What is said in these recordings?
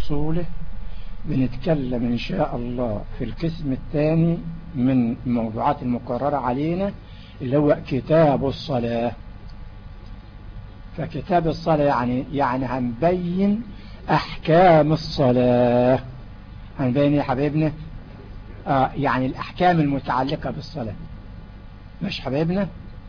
وأصوله. بنتكلم إن شاء الله في القسم الثاني من الموضوعات المقررة علينا اللي هو كتاب الصلاة. فكتاب الصلاة يعني هنبين أحكام الصلاة. هنبين يا حبيبنا يعني الأحكام المتعلقة بالصلاة. مش حبيبنا؟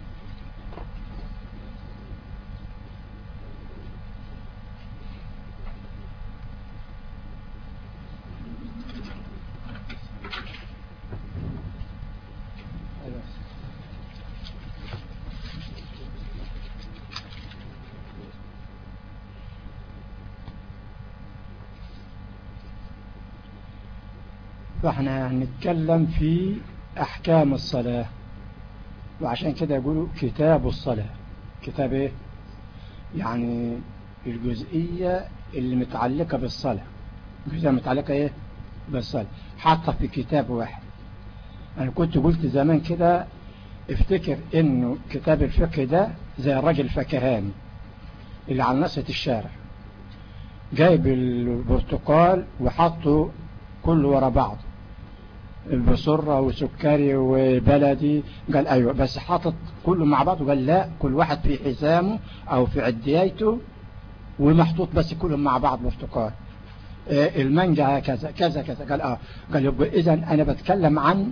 فاحنا هنتكلم في أحكام الصلاة، وعشان كده يقولوا كتاب الصلاة. كتاب ايه؟ يعني الجزئية اللي متعلقة بالصلاة، الجزئية متعلقة ايه؟ بالصلاة، حاطة في كتاب واحد. انا كنت قلت زمان كده افتكر انه كتاب الفقه ده زي الراجل الفكهاني اللي على نصة الشارع، جايب البرتقال وحطه كله ورا بعض، بصرة وسكري وبلدي. قال ايوه، بس حاطط كله مع بعض. وقال لا، كل واحد في حزامه او في عديته ومحطوط بس كلهم مع بعض برتقال. المانجا كذا كذا كذا. قال قال يبقى اذا انا بتكلم عن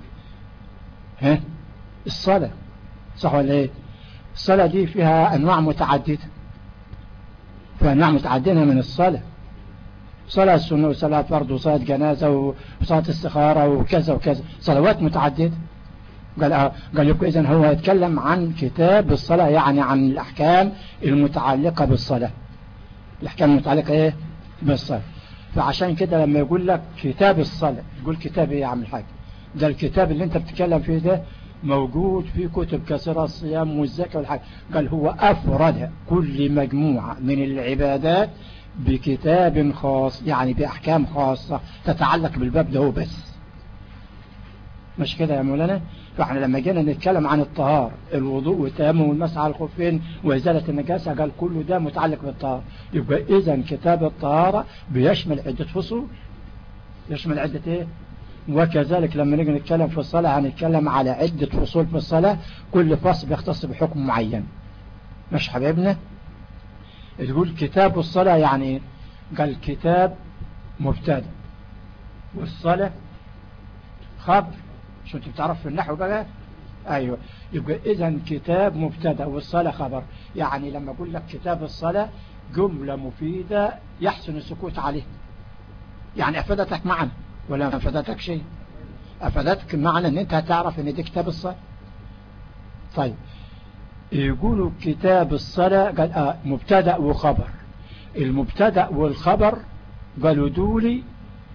الصلاة، صح ولا ايه؟ الصلاة دي فيها انواع متعددة، فيها انواع متعددة من الصلاة. صلاة السنة وصلاة فرض وصلاة جنازة وصلاة استخارة وكذا وكذا، صلوات متعددة. قال يبقى إذن هو يتكلم عن كتاب الصلاة، يعني عن الأحكام المتعلقة بالصلاة. الأحكام المتعلقة إيه؟ بالصلاة. فعشان كده لما يقول لك كتاب الصلاة يقول كتاب إيه يا عم الحاج؟ ده الكتاب اللي أنت بتتكلم فيه ده موجود في كتب كثيرة، الصيام والزكاة والحج. قال هو أفرد كل مجموعة من العبادات بكتاب خاص، يعني بأحكام خاصة تتعلق بالباب ده بس. مش كده يا مولانا؟ فاحنا لما جينا نتكلم عن الطهارة، الوضوء والتيمم والمسح على الخفين وإزالة النجاسة، قال كله ده متعلق بالطهارة. يبقى إذن كتاب الطهارة بيشمل عدة فصول، يشمل عدة إيه؟ وكذلك لما نيجي نتكلم في الصلاة هنتكلم على عدة فصول في الصلاة، كل فصل بيختص بحكم معين. مش حبيبنا؟ تقول كتاب الصلاة يعني قال كتاب مبتدا والصلاة خبر. شو انت بتعرف في النحو بقى؟ ايوه. يبقى اذا كتاب مبتدا والصلاة خبر. يعني لما اقول لك كتاب الصلاة جملة مفيدة يحسن السكوت عليه. يعني افادتك معنى ولا ما افادتك شيء؟ افادتك معنى ان انت هتعرف ان دي كتاب الصلاة. طيب يقولوا كتاب الصلاة قال مبتدا وخبر. المبتدا والخبر قالوا دولي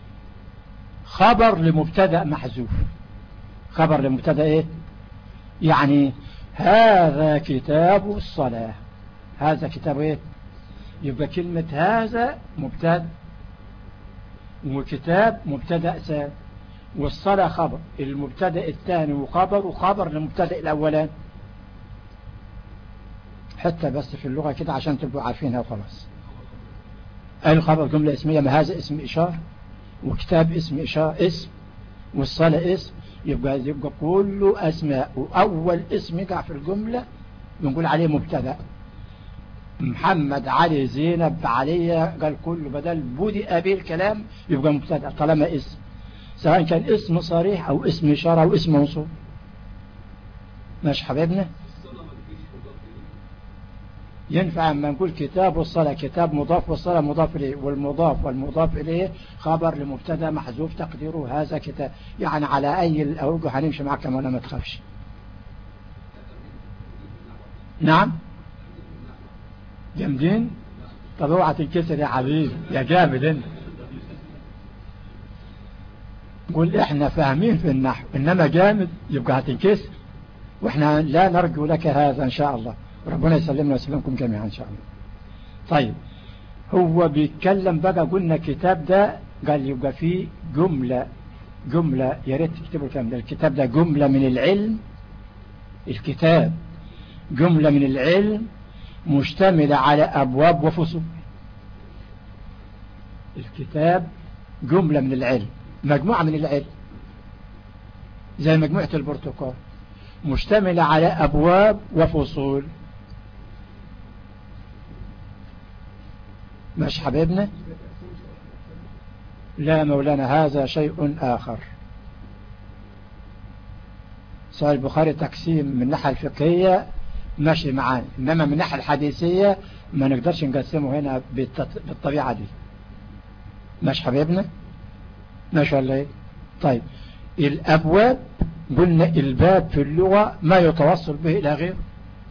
خبر لمبتدا محذوف. خبر لمبتدا ايه؟ يعني هذا كتاب الصلاة، هذا كتاب ايه؟ يبقى كلمة هذا مبتدا وكتاب مبتدا ثاني والصلاة خبر. المبتدا الثاني وخبر، وخبر لمبتدا الاولاني. حتى بس في اللغة كده عشان تبقوا عارفينها وخلاص. الخبر جملة اسمية، ما هذا اسم إشارة، وكتاب اسم إشارة اسم، والصلاة اسم. يبقى كله أسماء، وأول اسم يقع في الجملة بنقول عليه مبتدا. محمد علي زينب علي، قال كله بدل بدأ به الكلام يبقى مبتدا طالما اسم، سواء كان اسم صريح أو اسم إشارة أو اسم موصول. ماشي حبيبنا؟ ينفع اما نقول كتاب الصلاة كتاب مضاف والصلاة مضاف إليه، والمضاف والمضاف إليه خبر لمبتدا محذوف تقديره هذا كتاب. يعني على أي الأوجه هنمشي معك ولا ما تخافش. نعم جامدين. طب اوعى تنكسر يا حبيبي يا جامد انت. قول احنا فاهمين في النحو، انما جامد يبقى هتنكسر، واحنا لا نرجو لك هذا ان شاء الله. ربنا يسلمنا ويسلمكم جميعا ان شاء الله. طيب هو بيتكلم بقى، قلنا كتاب ده قال يبقى فيه جملة يا ريت تكتبوا الكلام ده. الكتاب ده جملة من العلم، الكتاب جملة من العلم مشتملة على أبواب وفصول. الكتاب جملة من العلم، مجموعة من العلم زي مجموعة البرتقال، مشتملة على أبواب وفصول. مش حبيبنا؟ لا مولانا، هذا شيء آخر. صحيح البخاري تقسيم من الناحية الفقهية ماشي معانا، إنما من الناحية الحديثية ما نقدرش نقسمه هنا بالطبيعة دي. مش حبيبنا؟ ماشي ولا ايه؟ طيب الأبواب قلنا الباب في اللغة ما يتوصل به إلى غيره.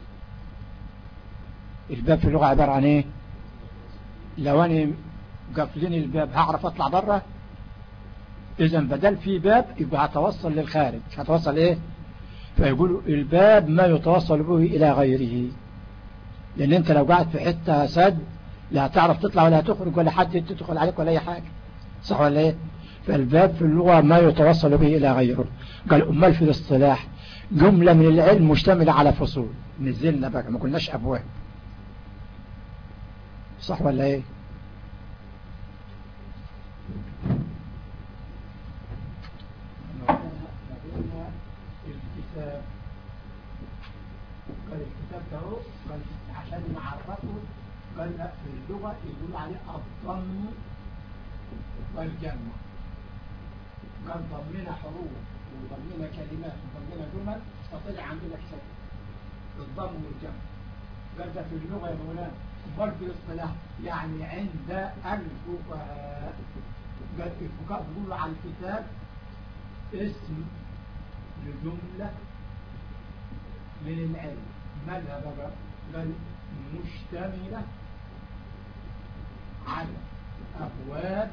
الباب في اللغة عبارة عن ايه؟ لو أنا قافلين الباب هعرف أطلع برا؟ إذا بدل في باب يبقى هتوصل للخارج، هتوصل ايه؟ فيقولوا الباب ما يتوصل به إلى غيره، لأن أنت لو قاعد في حتة سد لا هتعرف تطلع ولا هتخرج ولا حد تدخل عليك ولا أي حاجة، صح ولا ايه؟ فالباب في اللغة ما يتوصل به إلى غيره. قال أمال في الاصطلاح جملة من العلم مشتملة على فصول. نزلنا بقى ما قلناش أبواب، صح ولا ايه؟ الكتاب قال الكتاب ده قال عشان نعرفه قال في اللغة يقول عليه الضم والجمع. قال ضمنا حروف وضمنا كلمات وضمنا جمل فطلع عندنا كتاب الضم والجمع. قال ده في اللغة يا مولانا. امال في الاصطلاح يعني عند الفقهاء، قال الفقهاء بيقولوا على الكتاب اسم لجملة من العلم. مالها بقى؟ قال مشتملة على أبواب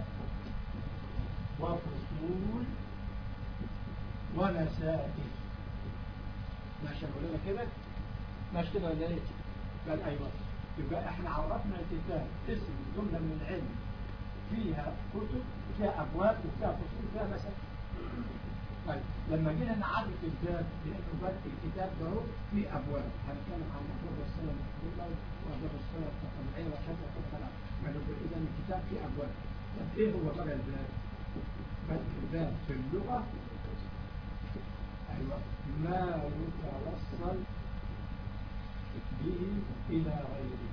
وفصول ومسائل. ماشي ولا كده؟ ماشي كده ولا ايه؟ قال ايوه. يبقى احنا عرفنا الكتاب اسم جملة من العلم فيها كتب فيها ابواب وفيها فصول وفيها مسائل. طيب لما جينا نعرف الباب لانه باب الكتاب ده فيه ابواب، هنتكلم عن ابواب الصلاه المفروضه وابواب الصلاه الطبيعيه وشبه الكلام. فنقول اذا الكتاب فيه ابواب. طب ايه هو بقى الباب؟ الباب في اللغه ايوه ما يتوصل به الى غيره.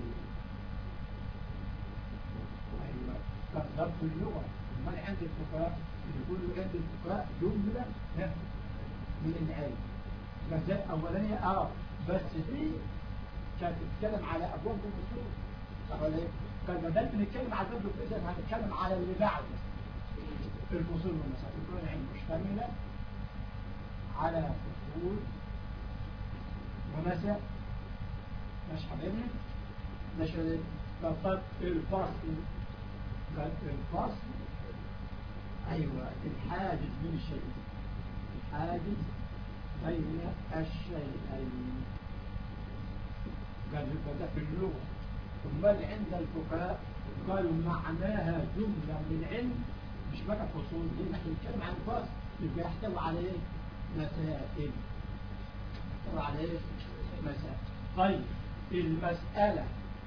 ايوه طب في اللغه ما عند الفقهاء يقولوا عند الفقهاء جمله من العلم. فزي اولانيه بس دي كانت بتتكلم على ابواب الفصول، صح ولا ايه؟ كان بدل بنتكلم على الباب الفصول هنتكلم على اللي بعده الفصول والمسائل. يكون العلم مشتمله على فصول ومسائل. مش حبيبنا؟ مش حبيبنا؟ طب الفصل قال الفصل ايوه الحاجز بين الشيئين، الحاجز بين الشيئين. قال ده في اللغه. امال عند الفقهاء قالوا معناها جمله من علم مش بقى فصول. دي نحن نتكلم عن الفصل يبقى يحتوي على ايه؟ مسائل. يحتوي على ايه؟ مسائل. طيب المسألة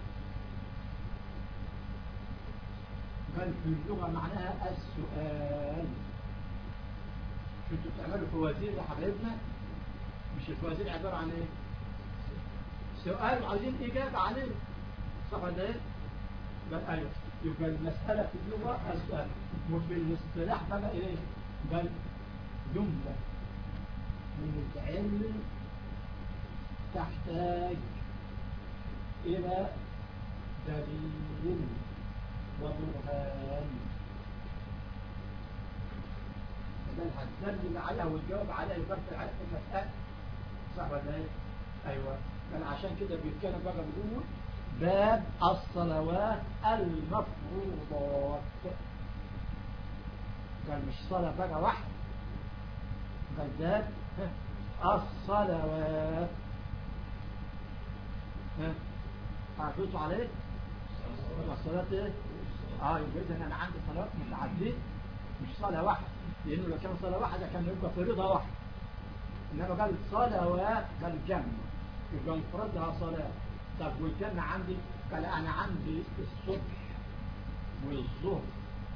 قال في اللغة معناها السؤال. شو انتوا بتعملوا فوازير يا حبايبنا؟ مش الفوازير عبارة عن ايه؟ سؤال وعايزين إجابة عليه، صح ولا ايه؟ قال ايوه. يبقى المسألة في اللغة السؤال. وفي الاصطلاح بقى ايه؟ قال جملة من العلم تحتاج إلى دليل وبرهان. بدل هتدلل عليها وتجاوب عليها يبقى على المسألة، صح ولا ايه؟ ايوه. كان عشان كده بيتكلم بقى بيقول باب الصلوات المفروضات. قال مش صلاة بقى واحدة، قال باب الصلوات. عرفتوا عليه؟ الصلاة ايه؟ يبقى اذا انا عندي صلاة متعددة مش صلاة واحدة، لانه لو كان صلاة واحدة كان يبقى فريضة واحدة. انما قال صلوات قال جمع يبقى مفردها صلاة. طب والجمع عندي قال انا عندي الصبح والظهر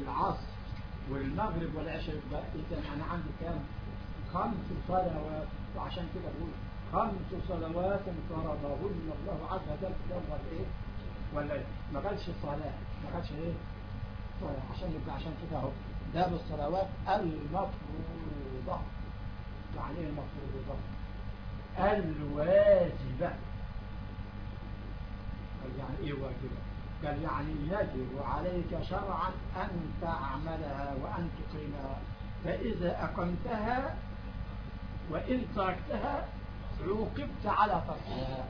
والعصر والمغرب والعشاء، يبقى إذا أنا عندي كام؟ 5 صلوات. وعشان كده بقول 5 صلوات فرضهن الله عز وجل في يوم والإيه ولا ما قالش صلاة، ما قالش إيه صلاة، عشان يبقى عشان كده أهو ده بالصلوات المفروضة. يعني إيه المفروضة؟ الواجبة. قال يعني إيه واجبة؟ قال يعني يجب عليك شرعا أن تعملها وأن تقيمها، فإذا أقمتها وإن تركتها عوقبت على تركها.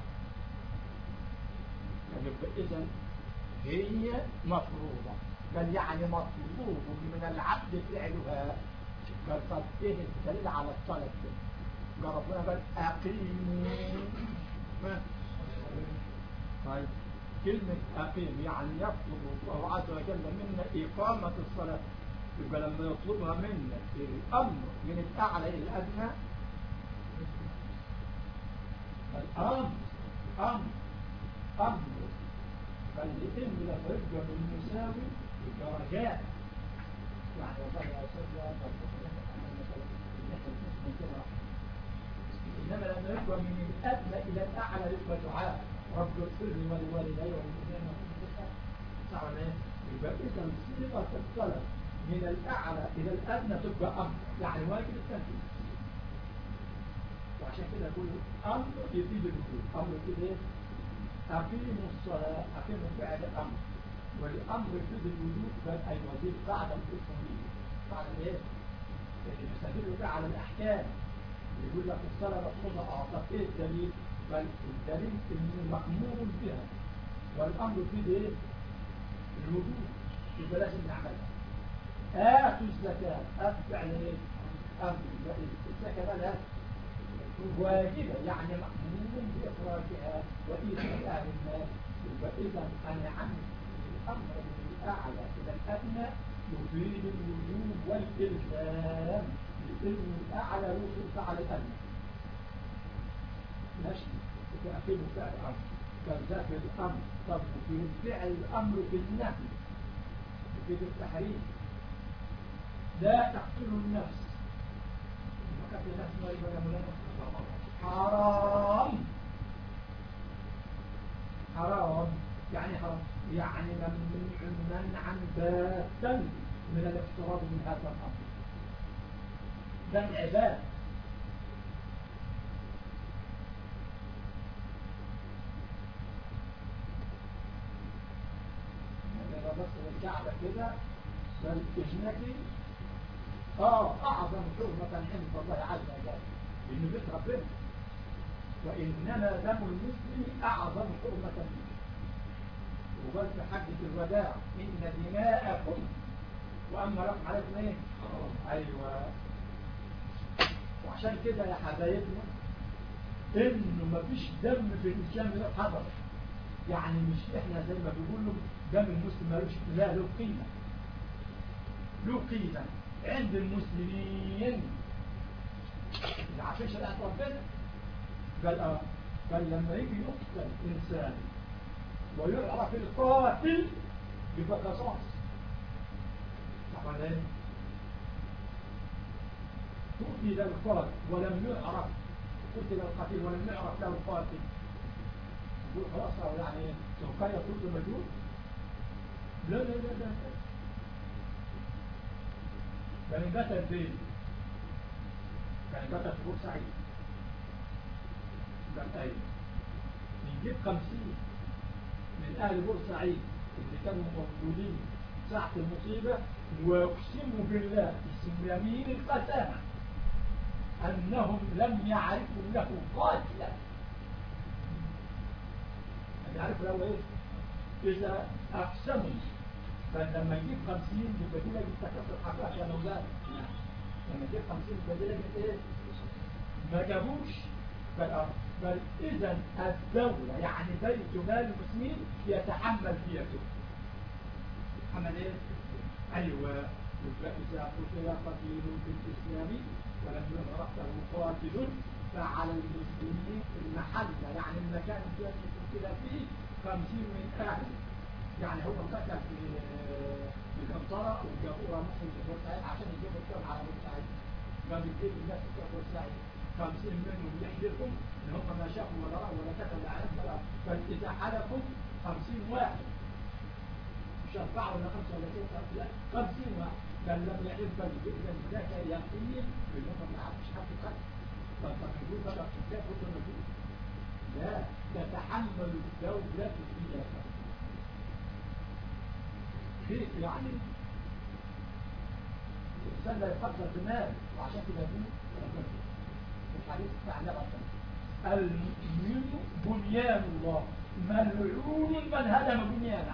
إذن هي مفروضة. قال يعني مطلوب من العبد فعلها. قال طب إيه الدليل على الطلب؟ قال ربنا قال أقيموا. طيب كلمة أقيم يعني يطلب الله عز وجل منا إقامة الصلاة. يبقى لما يطلبها منا الأمر من الأعلى إلى الأدنى، الأمر أمر فالإثم لما يبقى بالمساوي درجات. يعني وصلنا إنما لما يبقى من الأدنى إلى الأعلى يبقى دعاء رب اغفر لي ولوالدي وللمؤمنين والمؤمنات. صح ولا ايه؟ يبقى إذا صيغة الطلب من الأعلى إلى الأدنى تبقى أمر، يعني واجب التنفيذ. وعشان كده يقول أمر يفيد الوجود. أمر يفيد إيه؟ أقيموا الصلاة، أقيموا فعل الأمر، والأمر يفيد الوجود. بل أي وزير بعد الأصولية بعد إيه؟ يستدل بقى على الأحكام. يقول لك الصلاة مفروضة. أعطت إيه الدليل؟ بل الدليل إنه مأمور بها، والأمر يفيد إيه؟ الوجود. يبقى لازم نعملها. آتوا الزكاة، أفعل إيه؟ أمر. الزكاة لها واجبة، يعني مأمور بإخراجها وإيتاء الناس. يبقى إذا أنا عندي الأمر من الأعلى إلى الأدنى يفيد الوجوب والإلزام، لأن الأعلى يوصل على الأدنى. ماشي؟ تأكيد فعل الأمر كذلك الأمر. طب في فعل الأمر بالنهي يفيد التحريم. لا تقتلوا النفس. قتل النفس ولا ملامة حرام. حرام يعني حرام، يعني ممنوع منعا باتا من الاقتراب من هذا الأمر. ده العباد. يعني بس الكعبة كده بل اجنكي أعظم حرمة عند الله عز وجل إنه بيت ربنا. وإنما دم المسلم أعظم حرمة منه. وقال في حجة الوداع إن دماءكم وأما لكم عليكم إيه؟ أيوة. وعشان كده يا حبايبنا إنه مفيش دم في الإسلام له حضر. يعني مش إحنا زي ما بيقولوا دم المسلم ملوش، لا له قيمة. له قيمة عند المسلمين. اللي عارفين شريعة ربنا قال لما يجي يقتل إنسان ويعرف القاتل يبقى قصاص. صح ولا ايه؟ قتل القاتل ولم يعرف، قتل القتيل ولم يعرف له القاتل، يقول خلاص يعني سوف يكون مجهول. لا لا لا لا كان قتل بيه، كان قتل في بورسعيد. قال ايه نجيب 50 من اهل بورسعيد اللي كانوا موجودين ساعة المصيبة ويقسموا بالله اسم يمين القسامة انهم لم يعرفوا له قاتلا. لم يعرفوا له ايه؟ اذا اقسموا. فلما يجيب 50 يبقى دي لجي تكسر حقها يا مولانا. لما يجيب 50 يبقى دي لجي ايه؟ ما جابوش. بل إذن الدولة يعني بيت مال المسلمين يتحمل ديته. يتحمل ايه؟ أيوة. يبقى إذا قتل قتيل في الإسلام ولم يعرف له قاتل فعلى المسلمين المحل يعني المكان الذي قتل فيه 50 من أهل يعني هو مسكر في القنطرة والجابورة مثل بورسعيد عشان يجيبوا الكلام على بورسعيد، ما بيجيب الناس بتوع بورسعيد 50 منهم يحلفوا ان هم ما شافوا ولا رأوا ولا كتبوا العالم ولا، بل اذا حلفوا 50 واحد مش 4 ولا 5 ولا 6 لا 50 واحد، بل لم يحلف بل اذا ذاك يقين ان هم ما عرفش حد قتل. فالتقرير بقى في الكتاب كله موجود. لا تتحمل الدولة فيها كيف يعني الإنسان لا يقدر بمال، وعشان كده يقول الحديث بتاع النبي المؤمن بنيان الله ملعون من هدم بنيانه.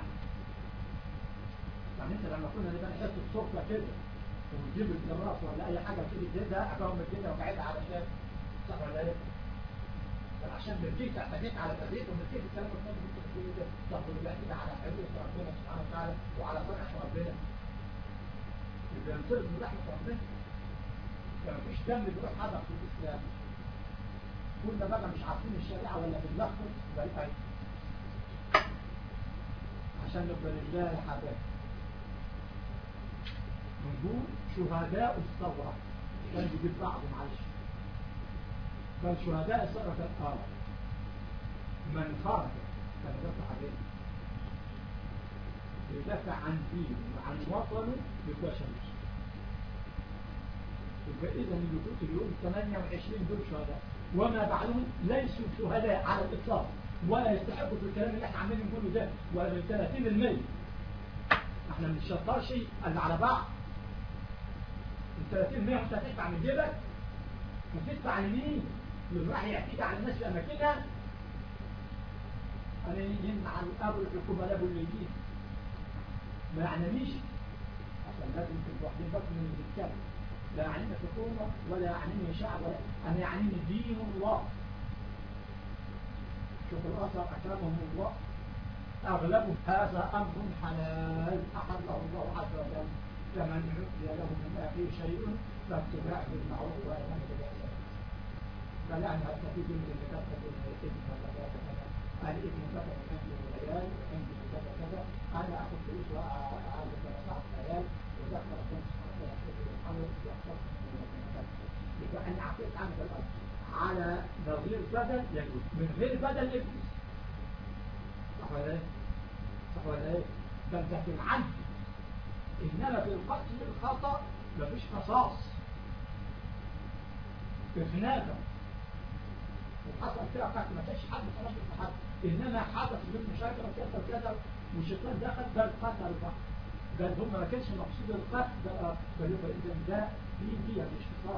يعني انت لما كنا نبقى نحط الصرفة كده ونجيب الجراس ولا اي حاجة كده كده اقوم الدنيا وقاعدة على شاب صح ولا ايه؟ عشان مرجيك اعتديت على بديت ومرجيك الكلام الفاضي ده تاخد الاعتداء على حدود ربنا سبحانه وتعالى وعلى صنعة ربنا يبقى ينطلق من رحمة ربنا. فمفيش دم بيروح حدث في الاسلام، كنا بقى مش عارفين الشريعة ولا بنلخبط بل اي عشان نبقى لله حباب نقول شهداء الثورة كان بيجيب بعض معلش، فالشهداء الثورة كانت من خرج كان يدافع عليه يدافع عن دينه وعن وطنه يبقى شمس. يبقى إذا اللي قلت اليوم 28 دول شهداء وما بعدهم ليسوا شهداء على الإطلاق ولا يستحقوا في الكلام اللي احنا عمالين نقوله ده ولا من 30%. احنا ما بنشطرش اللي على بعض. ال 30% انت هتدفع من جيبك وتدفع لمين؟ اللي راح يعتدي على الناس في اماكنها. انا يمنع الامر الحكومه له اللي يجي ما يعنيش عشان لازم تبقوا واخدين بالكم من اللي بيتكلم. لا يعنيني حكومه ولا يعنيني شعب ولا انا يعنيني دين الله. شوف الاثر اكرمهم الله اغلبهم هذا امر حلال احله الله عز وجل فمن عفي له من اخيه شيء فاتباع بالمعروف ويأمر بالإحسان. فلا أنا أستفيد من اللي كتب الإثم كذا كذا الإثم كذا عندي العيال عندي كذا كذا أنا أخذ فلوس وأعرض مصلحة العيال وذكر خمس محمد يحفظ يبقى أنا أعطيت عنك الأرض على نظير بدل يجوز من غير بدل يجوز. صح ولا إيه؟ صح ولا إيه؟ ده أنت في العدل. إنما في القتل الخطأ مفيش قصاص إذنابا وحصل فيها قتل ما فيش حد خلاص في حد، إنما حدث من مشاكل كذا وكذا والشيطان دخل ده القتل بقى بل هم ما كانش مقصود القتل ده بل يبقى إذن ده دي مفيش قصاص.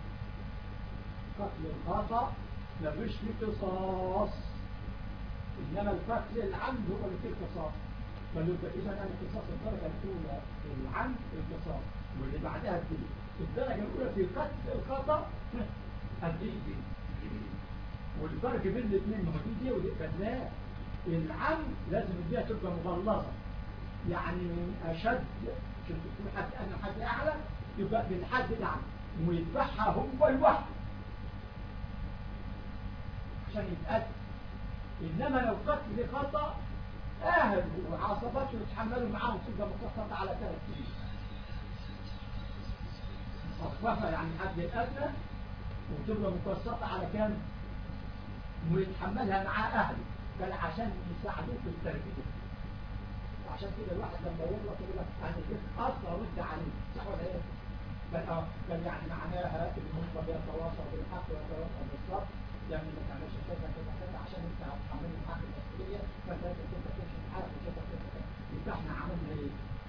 قتل الخطأ مفيش فيه قصاص إنما القتل العمد هو اللي فيه قصاص. بل يبقى إذا أنا القصاص الدرجة الأولى العمد القصاص واللي بعدها الدين. الدرجة الأولى في قتل الخطأ الدين والفرق بين الاثنين ما هو دي ودي لا العمد لازم الدية تبقى مغلظة يعني من أشد عشان تكون حد أنا حد أعلى يبقى بالحد الأعلى ويذبحها هو الوحد عشان يتأدى. إنما لو قتل خطأ أهل وعصباته يتحملوا معاهم تبقى مقصصة على 3 سنين مقصصة يعني حد الأدنى وتبقى مقصصة على كام ويتحملها مع أهله بل عشان يساعدوه في التربية. عشان كده الواحد لما يغلط يقول لك أنا كيف أصلا رد عليه صح ولا إيه؟ بل يعني معناها إن هم بيتواصل بالحق ويتواصل بالصبر يعني ما تعملش كذا كذا كذا عشان انت هتحمل الحق المسؤوليه فانت لازم تمشي الحق وكذا كذا كذا. يبقى احنا عملنا ايه؟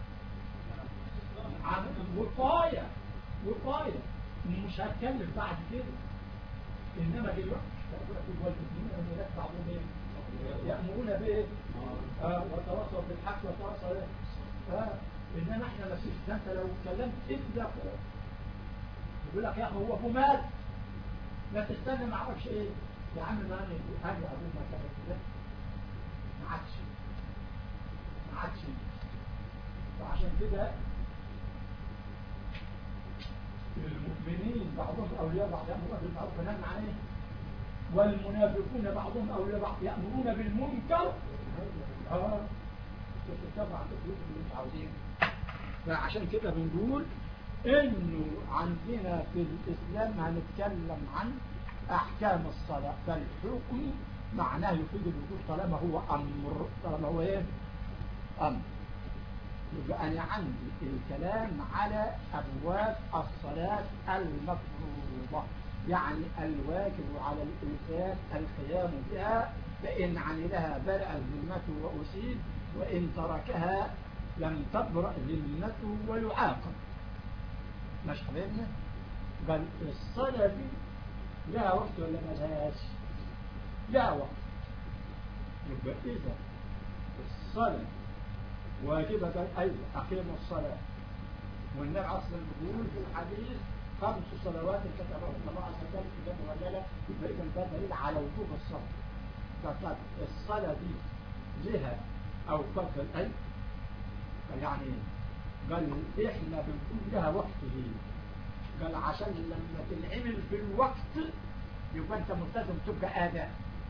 عملنا وقايه مش هتكلم بعد كده. انما دلوقتي والمسلمين والمولاد بعضهم ايه؟ يأمرون بايه؟ وتواصل بالحق وتواصل ايه؟ انما احنا ما فيش ده. انت لو اتكلمت ابدا يقول لك يا اخي هو ابو مال لا تستنى ما اعرفش ايه يا عم ما انا حاجه اظن ما كانت كده ما عادش وعشان كده المؤمنين بعضهم اولياء بعض يامرون بالمعروف ونهى عن ايه والمنافقون بعضهم اولياء بعض يامرون بالمنكر تتبع تخلق اللي مش عاوزينه. فعشان كده بنقول انه عندنا في الاسلام هنتكلم عن احكام الصلاة، فالحكم معناه يفيد الوجود طالما هو امر، طالما هو ايه امر. يبقى انا عندي الكلام على ابواب الصلاة المفروضة، يعني الواجب على الانسان القيام بها، فان عملها برأ ذمته واسيب، وان تركها لم تبرأ ذمته ويعاقب. مش حبيبنا؟ بل الصلاة دي لها وقت ولا ملهاش؟ لها وقت. يبقى إذا الصلاة واجبة قال أيوة أقيموا الصلاة، والنبي أصلا بيقول في الحديث 5 صلوات كتبهم الله عز وجل في جنة ولا لا، يبقى إذا ده دليل على وجوب الصلاة. فقد الصلاة دي لها أوقات قال يعني قال إحنا بنقول لها وقت دي، قال عشان لما تنعمل في الوقت يبقى أنت ملتزم تبقى آداء،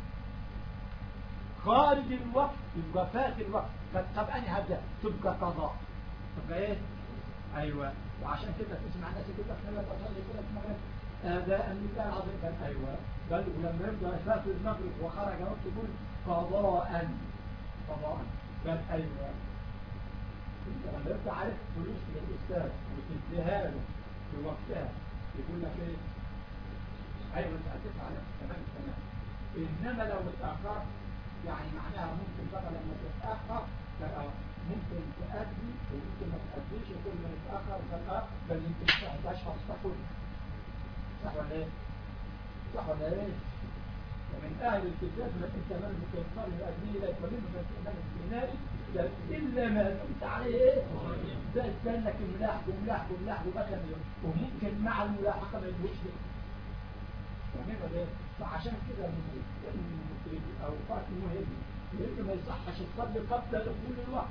خارج الوقت يبقى فات الوقت. طب أنا هبدأ تبقى قضاء، تبقى إيه؟ أيوة. وعشان كده تسمع ناس كده خلال تصلي كده في المغرب آداء لله العظيم، قال أيوة. قال ولما يبدأ فات المغرب وخرج وقت يقول قضاء قضاء، قال أيوة. لما يبقى عارف فلوس للأستاذ وتديها له في وقتها يقول لك ايه؟ ايوه انت هتدفع عليها تمام تمام. انما لو اتاخرت يعني معناها ممكن بقى لما تتاخر ممكن تأدي وممكن ما تأديش، وكل ما يتاخر بل يمكن تشخص تاخد. صح ولا ايه؟ صح ولا ايه؟ ومن اهل الكتاب ما انت مالك تنصر الادميه لا يقبلون من الايمان الديناري الا ما دمت عليه ايه؟ ده استنك الملاحق وملاحق وملاحق وبكى وممكن مع الملاحقه ما يدوش ليه. فاهمين ولا ايه؟ فعشان كده الاوقات مهمه، لان ما يصحش تصلي قبل دخول الوقت.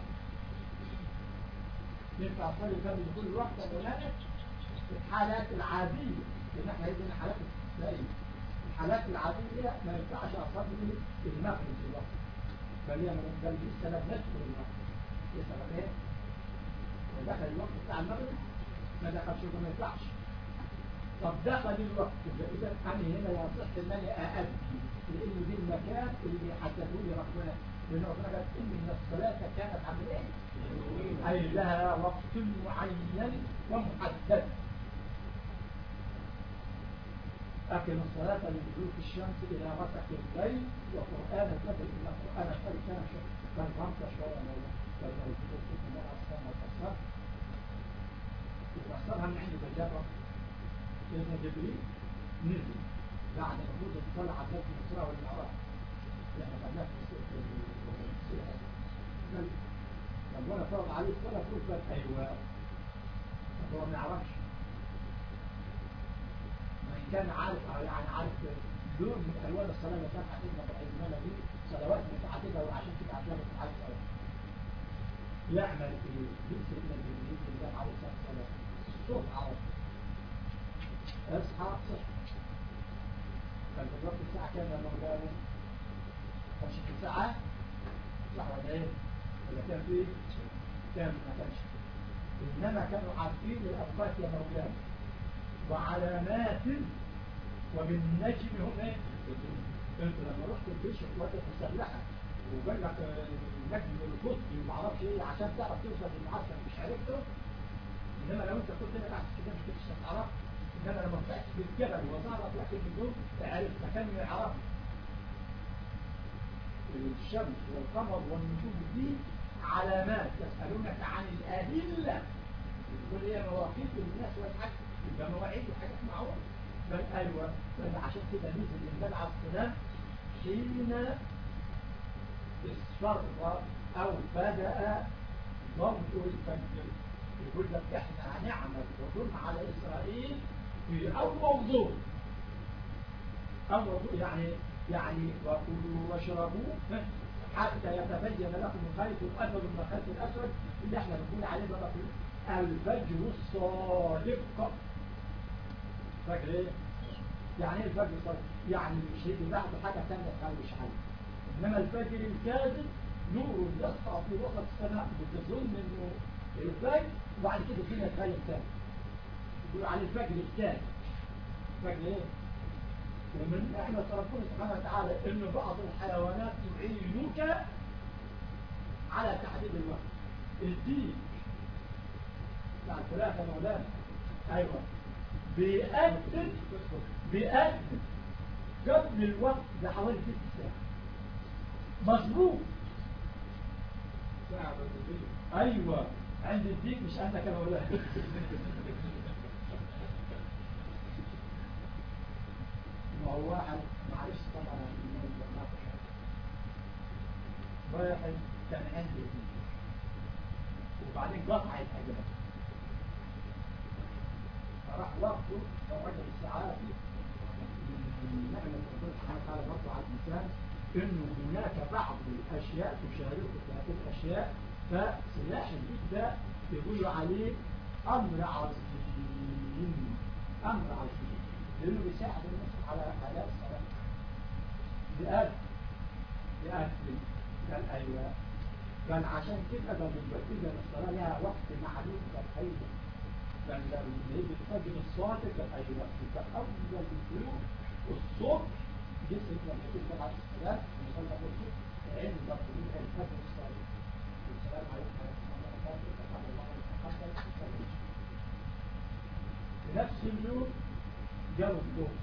ينفع تصلي قبل دخول الوقت ولا لا؟ في الحالات العاديه، لان احنا عندنا حالات استثنائيه. الحالات العاديه ما ينفعش اصلي المغرب في الوقت، بل لسه لم ندخل الوقت، لسه ما ايه؟ دخل الوقت بتاع المغرب ما دخلش ما ينفعش. طب دخل الوقت اذا انا هنا يصح ان انا اادي، لان دي المكان اللي حددوه لي ربنا، لان ربنا قال ان الصلاه كانت عامل ايه؟ اي لها وقت معين ومحدد. أقم الصلاة لدلوك الشمس إلى غسق الليل وقرآن الفجر إلى قرآن الفجر كان غمت شوية مولا لو موجودة في الله أصلا وتصر وتصرها من عند تجرب. سيدنا جبريل نزل بعد نفوذ الصلاة على ذات الإسراء والمعراج، لأن قبلها في السيرة ربنا فرض عليه الصلاة تقول أيوة هو ما يعرفش، كان عارف يعني عارف لون من الوان الصلاه اللي كانت هتبقى في الزمانه دي صلوات متعدده، وعشان كده هتلاقي متعدده يعمل في لبس النبي اللي عليه الصلاه والسلام الصبح عرف اصحى صح. كان بالظبط الساعه كام لما قالوا؟ كانش في ساعه صح ولا ايه؟ ولا كان في كام؟ ما كانش، انما كانوا عارفين الاوقات يا مولانا وعلامات وبالنجم هم ايه؟ انت لما رحت الجيش القوات المسلحه وقال لك النجم القطبي وما اعرفش ايه عشان تعرف توصل للمعسكر مش عرفته، انما لو انت كنت هنا تحت كده مش هتعرف، انما لما طلعت في الجبل وظهرت لك النجوم تعرف مكان يعرف. الشمس والقمر والنجوم دي علامات يسالونك عن الادله، كل هي مواقيت للناس والحج، يبقى مواعيد وحاجات معروفه. بل ايوه عشان كده نزل النبي عليه السلام حين اصفر او بدا ضوء الفجر، يقول لك احنا هنعمل هجوم على اسرائيل في اول ضوء. اول ضوء يعني وكلوا واشربوا حتى يتبين لكم الخيط الابيض من الخيط الاسود اللي احنا بنقول عليه بقى الفجر الصادق. فاكر ايه؟ يعني ايه الفجر الصادق؟ يعني مش هيجي بعد حاجه ثانيه تخليش حاجه، انما الفجر الكاذب نور يسطع في وسط السماء بتظن انه الفجر، وبعد كده الدنيا تغير تاني، يقولوا على الفجر الثاني. الفجر ايه؟ ومن نعمة ربنا سبحانه وتعالى ان بعض الحيوانات تعينك على تحديد الوقت. الديك بتاع الفراخ يا مولانا، ايوه، بيأذن قبل الوقت بحوالي 6 ساعات مظبوط. ايوه عند الديك مش عندك يا مولانا. ما هو واحد معلش طبعا واحد كان عنده ديك وبعدين قطع الحجاب، فراح وقته الرجل السعادي من نعمة ربنا سبحانه وتعالى برضه على الإنسان إنه هناك بعض الأشياء تشاركه في هذه الأشياء، فسلاح الديك ده يقولوا عليه أمر عظيم. أمر عظيم لأنه بيساعد الناس على حالات الصلاة. بيأكل قال أيوة، قال عشان كده بنبتدي الصلاة لها وقت معلوم كالحيوة. كان لما يجي الفجر الصادق كان أي وقت، كان أول الطلوع الصبح جسم لما تبدأ على الصلاة ونصلي الصبح عند طلوع الفجر الصادق. السلام عليكم ورحمة الله وبركاته. في نفس اليوم جاءوا الظهر.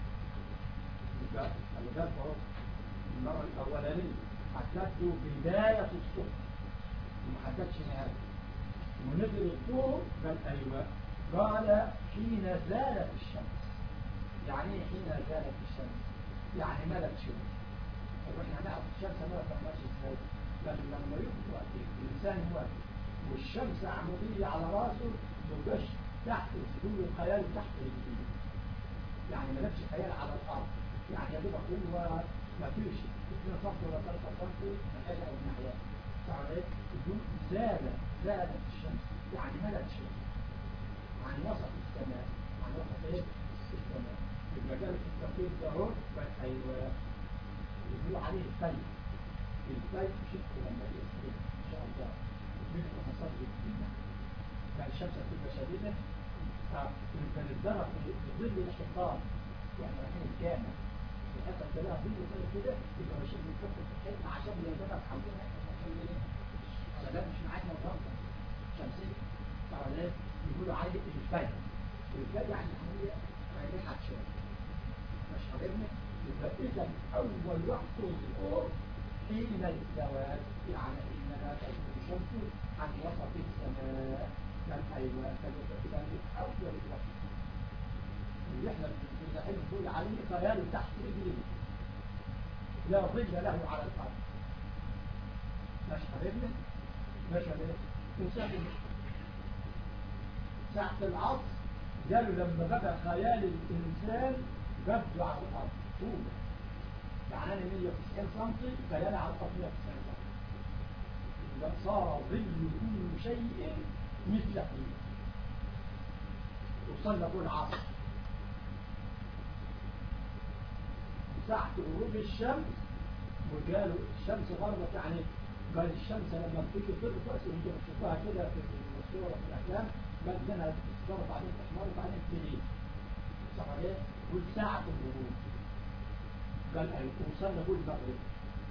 اللي جاب المرة الأولانية حددوا بداية الصبح وما حددش نهاية، ونزل الظهر قال أيوة، قال حين زالت الشمس. يعني ايه حين زالت الشمس؟ يعني ملت شوية. طب احنا نعرف الشمس ملت ماشي ازاي؟ لكن لما يبقى الإنسان واقف والشمس عمودية على راسه مبقاش تحت السدود الخيال تحت رجليه، يعني ملتش خيال على الأرض، يعني يا دوبك هو ما فيش 2 سم ولا 3 سم من حاجة أو الناحية. تعرف تقول زالت الشمس، يعني ملت شوية عن وسط السماء، عن وسط ايه؟ السماء. يبقى جالس التوقيت ده اهو بس ايوه يقولوا عليه الفيل. الفيل شفت لما يسكت ان شاء الله مثل حصاد الدنيا كان الشمس بتبقى شديدة، كان الدرق في ظل الحيطان يعني رايحين الجامع وحتى تلاقيها ظل كده يبقى ماشيين بيتكفوا في الحيطة عشان يقدروا يحاولوا سلام مش معانا النهارده شمسية. تعالى يقولوا عليه الفجر. الفجر يعني هي رايحة شوية مش حبيبنا. يبقى إذا أول وقت الظهور حين الزواج، يعني حين لا تكون الشمس عن وسط السماء. كان أيوة كان أول وقت اللي احنا بنقول عليه خيال تحت رجليه لا ظل له على الأرض. مش حبيبنا مش حبيبنا. ساعة العصر قالوا لما بقى خيال الإنسان قبضوا على الأرض طول، يعني 190 سم خيال على الأرض 190 سم، إذا صار ظل كل شيء مثل حين. وصلوا العصر ساعة غروب الشمس وقالوا الشمس غربت، يعني قال الشمس لما بتيجي تطلع انتوا بتشوفوها كده في الصور في الافلام، قال لنا تصفر بعدين تحمر وبعدين تلين صح عليه. والساعة الغروب قال وصلنا نقول المغرب.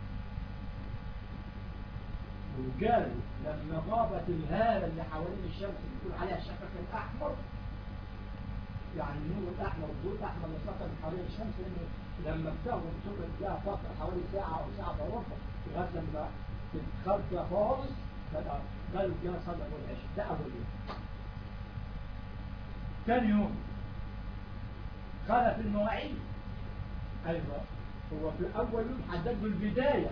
وقالوا لما غابت الهالة اللي حوالين الشمس بتقول عليها الشفق الأحمر، يعني النور الأحمر والضوء الأحمر اللي سقط حوالين الشمس، لأنه لما بتغرب بتقعد لها فترة حوالي ساعة أو ساعة وربع لغاية لما تتخبى خالص. قالوا الجنة صلى أول العشاء. ده أول يوم. ثاني يوم خلف المواعيد. أيوة هو في أول يوم حدد له البداية،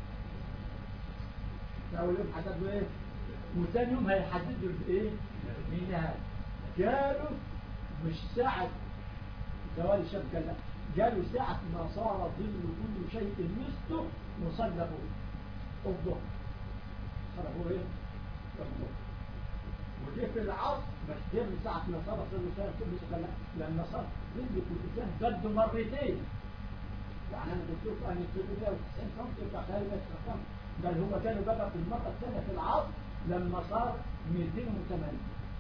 في أول يوم حدد له إيه، وثاني يوم هيحدد له إيه النهاية. قالوا مش ساعة زوال الشمس، قالوا ساعة ما صار ظل كل شيء مثله وصلى الظهر. صلى ايه؟ الظهر. وجه في العصر مش غير من ساعة ما صار ظل كل شيء، لما صار ظل كل شيء قد مرتين. يعني أنا قلت لكم أن الظل ده 90 سم فخارج 90 سم، بل هو كانوا بقى في المرة الثانية في العصر لما صار 208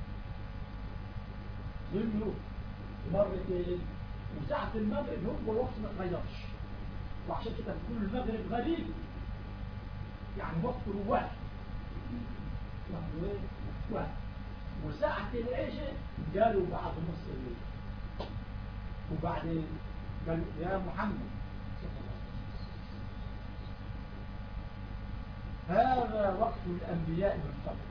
ظلوا مرتين، وساعة المغرب هو الوقت ما اتغيرش، وعشان كده بيقولوا المغرب غريب، يعني وقته واحد واحد. وساعة العشاء قالوا بعد نص الليل، وبعدين قالوا يا محمد هذا وقت الأنبياء من قبل.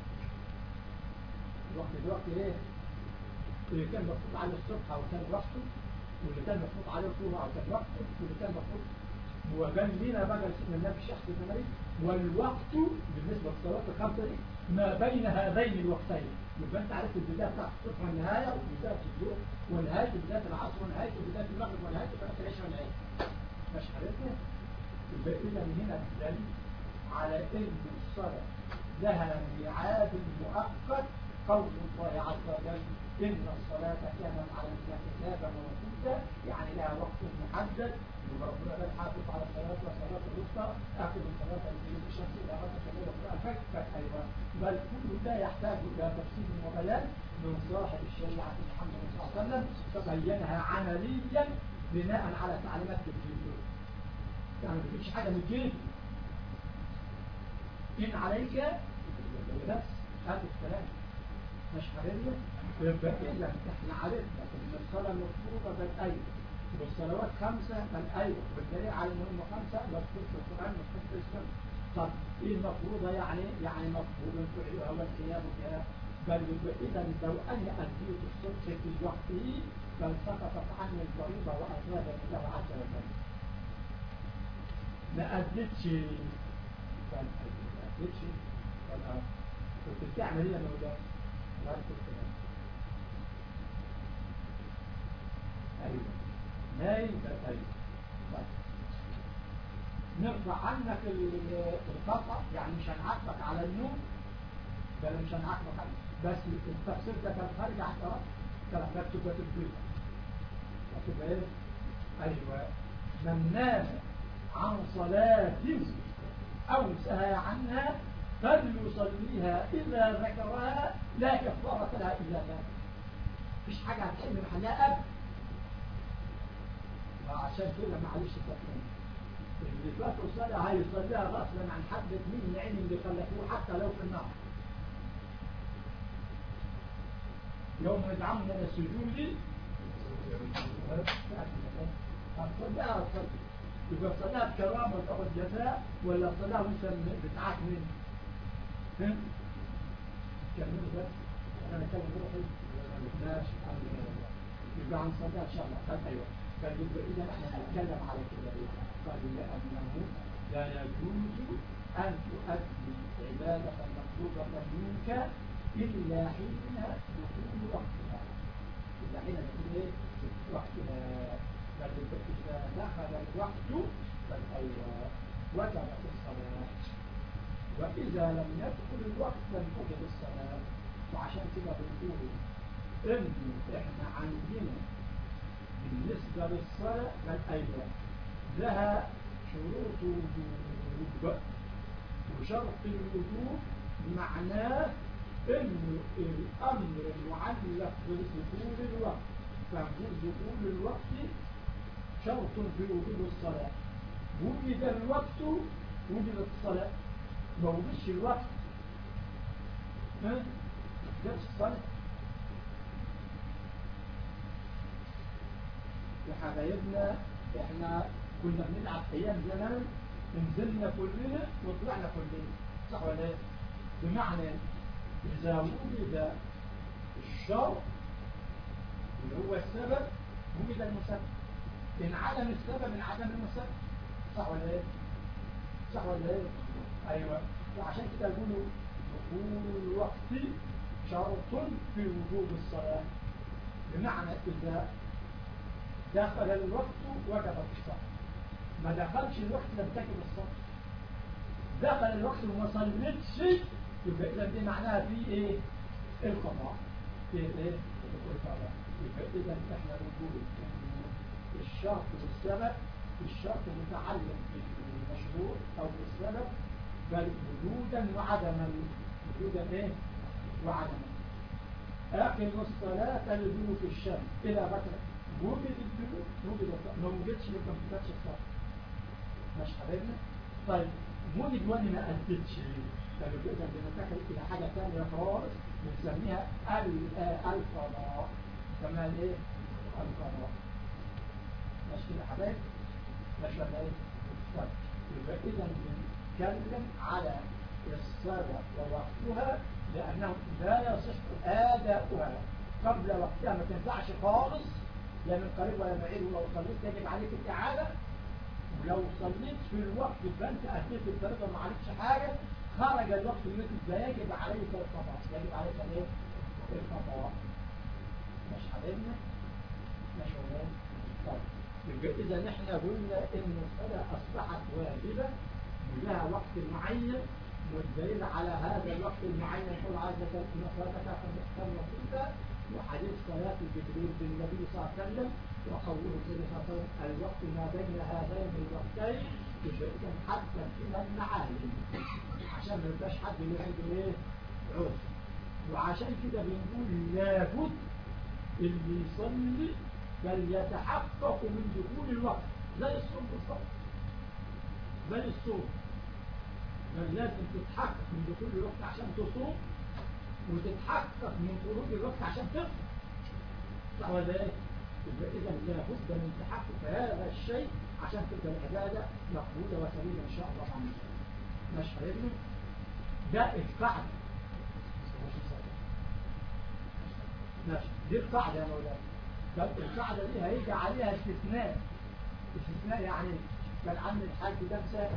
الوقت ايه؟ اللي كان مفروض عليه الصبح أو كان وقته، واللي كان مفروض عليه الظهر أو كان وقته، واللي كان مفروض وقال لنا بقى سيدنا النبي الشخص النبي والوقت بالنسبة للصلاة الخمسة دي ما بين هذين الوقتين. يبقى انت عرفت البداية بتاعت الصبح والنهاية، وبداية الظهر ونهاية بداية العصر ونهاية بداية المغرب ونهاية بداية العشاء والعشاء. مش عرفتها؟ يبقى إذا من هنا الدليل على إن الصلاة لها ميعاد مؤقت. قول الله عز وجل إن الصلاة كانت على المؤمنين كتابا موقوتا، يعني لها وقت محدد. وربنا قال حافظ على الصلاة والصلاة الوسطى، أقم الصلاة لدلوك الشمس إلى غسق الليل فكك. أيضا بل كل ده يحتاج إلى تفصيل وبيان من صاحب الشريعة محمد صلى الله عليه وسلم، فبينها عمليا بناء على تعليمات جبريل. يعني ما فيش حاجة من جيب إن عليك بس هذا الكلام مش حرية. يبقى إذا إحنا عرفنا إن الصلاة المفروضة بالأيوة، والصلوات خمسة بالأيوة، والدليل على إنهم خمسة مذكور في القرآن مذكور في السنة. طب إيه المفروضة يعني مفروض فعلها والقيام بها. بل يبقى إذا لو أني أديت الصبح في وقته بل سقطت عني الفريضة وأزادني الله عز وجل. ما أديتش كنت بتعمل ايه لما وجدت؟ ايوه نايم. ايوه طيب نرفع عنك الخطأ، يعني مش هنعاقبك على النوم، بل مش هنعاقبك عليه، بس التفسير ده كان خارج عن كلام ده تبقى تبقى تبقى ايه؟ ايوه من نام عن صلاة أو سهى عنها فليصليها إذا ذكرها لا كفارة لها إلا ذلك. مفيش حاجة هتحل محلها أبدا. وعشان كده معلش تفهم اللي فاتوا الصلاة هيصليها غصبا عن حد من العلم اللي خلفوه حتى لو في النار. يوم يدعون من السجود هتصليها هتصلي. يبقى الصلاة بكرامة وتاخد جزاء، ولا الصلاة وانت بتعاك منه؟ فهمت؟ كملوا بس انا اتكلم روحي ماشي. يبقى عن صلاة ان شاء الله. طيب ايوه فيبقى اذا احنا هنتكلم على كده قال لانه لا يجوز ان تؤدي عبادة مطلوبة منك الا حين دخول وقتها. الا حين دخول ايه؟ وقتها. فإذا دخل الوقت فالأيوة وجبت الصلاة، وإذا لم يدخل الوقت فانتجب الصلاة. وعشان كده بنقول إن إحنا عندنا بالنسبة للصلاة فالأيوة لها شروط وجوب، وشرط الوجوب معناه إن الأمر المعلق بدخول الوقت، فنقول دخول الوقت شرط في وجود الصلاة. وجد الوقت وجدت الصلاة، ما وجدش الوقت جت الصلاة. يا حبايبنا احنا كنا بنلعب ايام زمان، نزلنا كلنا وطلعنا كلنا، صح ولا ايه؟ بمعنى اذا وجد الشرط اللي هو السبب وجد المسبب، إن عدم السبب من عدم المسبب، صح ولا ايه؟ صح ولا ايه؟ ايوه. وعشان كده يقولوا دخول الوقت شرط في وجوب الصلاة، بمعنى إذا دخل الوقت وجبت الصلاة، ما دخلش الوقت لم تجب الصلاة. دخل الوقت وما صليتش يبقى إذا دي معناها في إيه؟ القضاء. في إيه؟ القضاء. يبقى إذا إحنا بنقول الشرط والسبب، الشرط متعلق بالمشروع أو بالسبب بل وجودا وعدما. وجودا ايه وعدما. اقم الصلاة لدلوك الشمس الى بكرة. وجد الدلوك وجد ما وجدش ما كانتش الصلاة. مش حبيبنا. طيب وجد وانا ما أدتش. فلو كده بنتكلم إلى حاجة ثانية خالص بنسميها القضاء. كمان إيه؟ القضاء. مش كده حبايب؟ مش ولا إيه؟ طيب يبقى إذا بنتكلم على الصلاة ووقتها لأنه لا يصح آداؤها قبل وقتها، ما تنفعش خالص لا من قريب ولا بعيد. ولو صليت يجب عليك الإعادة، ولو صليت في الوقت فأنت أديت الفريضة ما عليكش حاجة. خرج الوقت المثل ده يجب عليك القضاء. يجب عليك الايه؟ القضاء. مش حبيبنا؟ مش ولا طيب يبقى إذا نحن قلنا إن الصلاة أصبحت واجبة ولها وقت معين، والدليل على هذا الوقت المعين يقول عز وجل إن صلاتك كان وقتها، وحديث صلاة جبريل بالنبي صلى الله عليه وسلم، وقوله صلى الله عليه وسلم الوقت ما بين هذين الوقتين. يبقى إذا حتى فيها المعالم عشان ما يبقاش حد اللي عنده ايه عذر. وعشان كده بنقول لابد اللي يصلي فليتحقق من دخول الوقت زي الصوم بالظبط. زي الصوم لازم تتحقق من دخول الوقت عشان تصوم، وتتحقق من خروج الوقت عشان تفطر. صح ولا ايه؟ يبقى اذا لابد من تحقق هذا الشيء عشان تبقى العباده مقبوله وسليمه ان شاء الله تعالى. مش فاهمني؟ ده القاعده. ماشي، دي القاعده يا مولانا. طب القاعده دي هيجي عليها استثناء. استثناء يعني بل عن الحاج ده مسافر،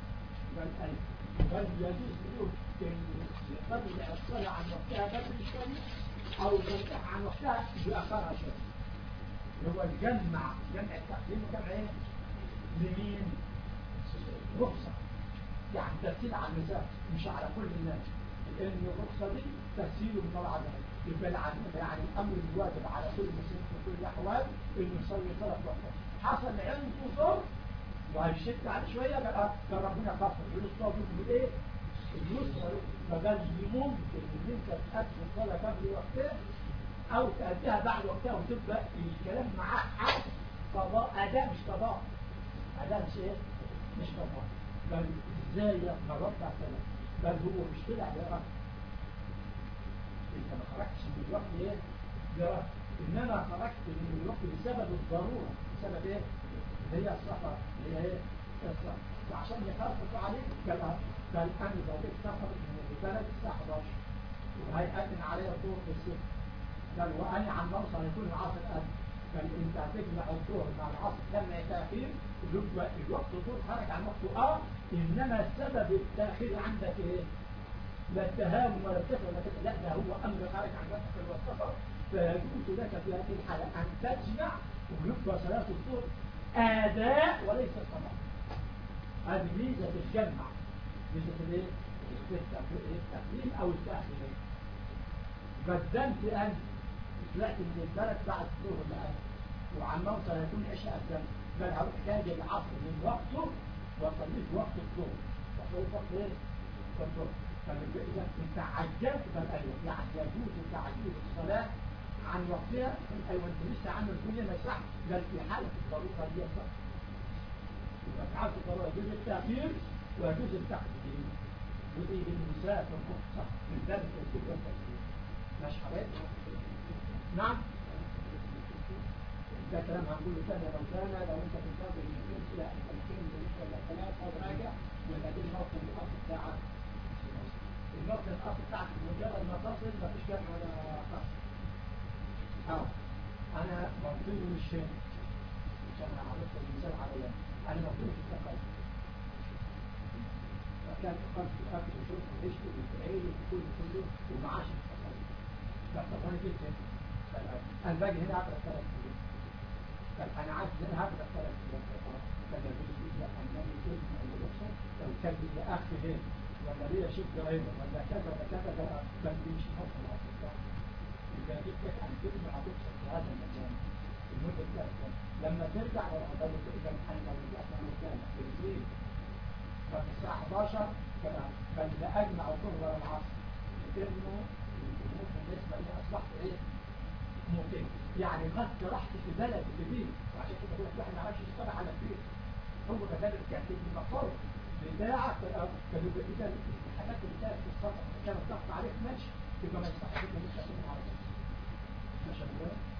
بل يجوز له يقبل الصلاه عن وقتها بدري شويه او يرتاح عن وقتها باخرها شويه. هو الجمع جمع التقديم وجمع ايه؟ لمين؟ رخصه، يعني تسهيل على المسافه مش على كل الناس، لان الرخصه دي تسهيل من الله عز وجل. يبقى يعني الامر الواجب على كل مسلم في كل الاحوال انه يصلي صلاه وقتها. حصل عنده ظرف وهيشد عليه شويه بقى كان ربنا خفف يقول الصلاه بايه؟ اليسرى. فقال ممكن ان انت تأدي الصلاه قبل وقتها او تأديها بعد وقتها، وتبقى الكلام معاه حق قضاء. اداء مش قضاء، اداء مش ايه؟ مش قضاء. بل ازاي يتربع كلام؟ بل هو مش طلع بقى انت ما خرجتش من الوقت ايه؟ برأس. انما خرجت من الوقت بسبب الضروره. بسبب ايه؟ اللي هي السفر، اللي هي ايه؟ السفر. وعشان يخففوا عليك قال انا لو جيت سفر من البلد الساعه 11 وهيأذن عليا الظهر في الصبح، قال وانا عم بوصل يكون العصر أذن. قال انت هتجمع الظهر مع العصر تجمع تاخير، الوقت الظهر خرج عن وقته. انما سبب التاخير عندك ايه؟ لا التهاون ولا الكفر ولا كده، لا ده هو امر خارج عن وقتك والسفر. فيجوز لك في هذه الحاله ان تجمع ويبقى صلاه الظهر اداء وليس قضاء. هذه ميزه الجمع، ميزه الايه؟ التقديم او التاخير. بدلت انت طلعت من البلد بعد الظهر الان وعم اوصل هيكون عشاء الدم، بل هروح جاي العصر من وقته واصليه في وقت الظهر، واصليه في وقت ايه؟ الظهر. فإذا انت عجلت بالأيوة، يعني يجوز تعجيل الصلاة عن وقتها. أيوة انت لسه عامل الدنيا ما يصح، بل في حالة الضرورة دي صح. يبقى في حالة الضرورة يجوز التأخير ويجوز التقديم، ودي بالمسافة الرخصة من باب التأخير والتقديم. ماشي حبايب؟ نعم؟ ده كلام هنقوله ثانية لو كان لو انت تنتظر من الى التلفين ولا ثلاث او راجع ولا دي الموقف الاصل بتاعك. الموقف الاصل بتاعك مجرد ما تصل مفيش جمع ولا قصر. انا مطلوب من الشام عشان اعرف المثال عليا. انا مطلوب في التقل، فكان تقل في الاكل وشرب وعيشته وعيله كله ومعاش التقل. فالتقل جدا انا باجي هنا اقرا 3 ايام، انا عايز هنا هقرا 3 ايام. كان يقول لي ان انا يجوز ان الاقصر لو كان لي اخ هنا ولا ليا شيء قريبه ولا كذا ولا كذا، ده ما بيمشي حكم الاصل. يبقى جيت لك ان تجمع تقصر في هذا المكان المده 3 ايام. لما ترجع ولا تقدر تقدر ان لو رجعت من مكانك بالليل ففي الساعه 11 كمان، بل لا أجمع الظهر والعصر إنه بالنسبة لي أصبحت إيه؟ مقيم. يعني غد رحت في بلد جديد، وعشان كده بقول لك الواحد ما يعرفش يصطلح على البيت. هو كذلك كانت المفروض بتاعك كانوا إذا الحاجات اللي كانت في الصدق كانت ضغط عليك ماشي، يبقى ما يستحقش إنك تكون عارف. ماشي يا